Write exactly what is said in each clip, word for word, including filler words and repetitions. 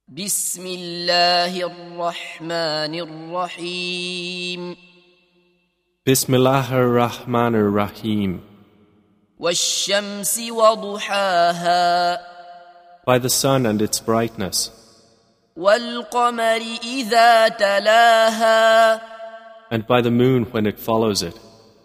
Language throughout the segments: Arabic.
بسم الله الرحمن الرحيم بسم الله الرحمن الرحيم والشمس وضحاها By the sun and its brightness, والقمر إذا تلاها and by the moon when it follows it,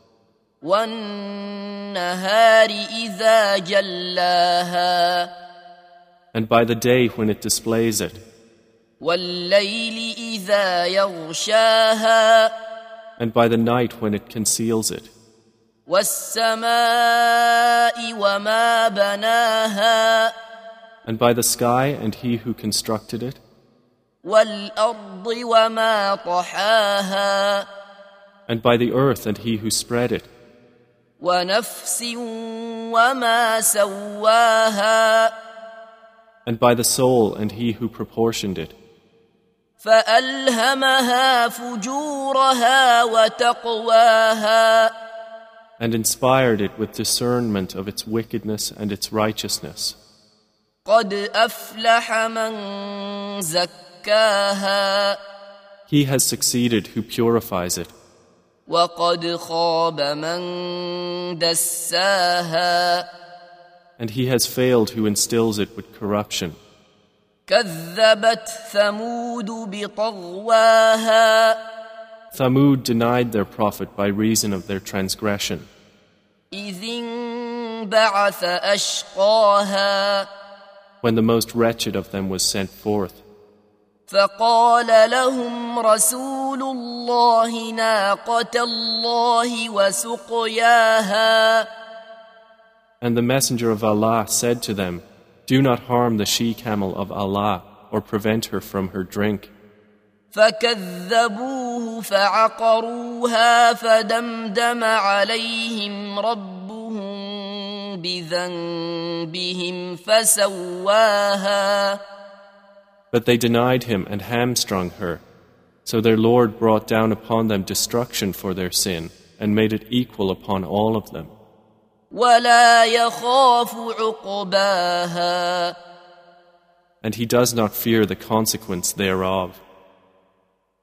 والنهار إذا جلاها and by the day when it displays it, والليل إذا يغشاها and by the night when it conceals it, والسماء وما بناها and by the sky and he who constructed it, والأرض وما طحاها and by the earth and he who spread it, ونفس وما سواها and by the soul and he who proportioned it, فألهمها فجورها وتقواها and inspired it with discernment of its wickedness and its righteousness. قد أفلح من زكاها He has succeeded who purifies it, وقد خاب من دساها and he has failed who instills it with corruption. كذبت ثمود بطغواها Thamud denied their prophet by reason of their transgression, إذ انبعث أشقاها when the most wretched of them was sent forth. فقال لهم رسول الله ناقة الله وسقياها And the messenger of Allah said to them, "Do not harm the she-camel of Allah or prevent her from her drink." فكذبوه فعقروها فدمدم عليهم ربهم بذنبهم فسواها But they denied him and hamstrung her. So their Lord brought down upon them destruction for their sin and made it equal upon all of them. ولا يخاف عقباها And he does not fear the consequence thereof.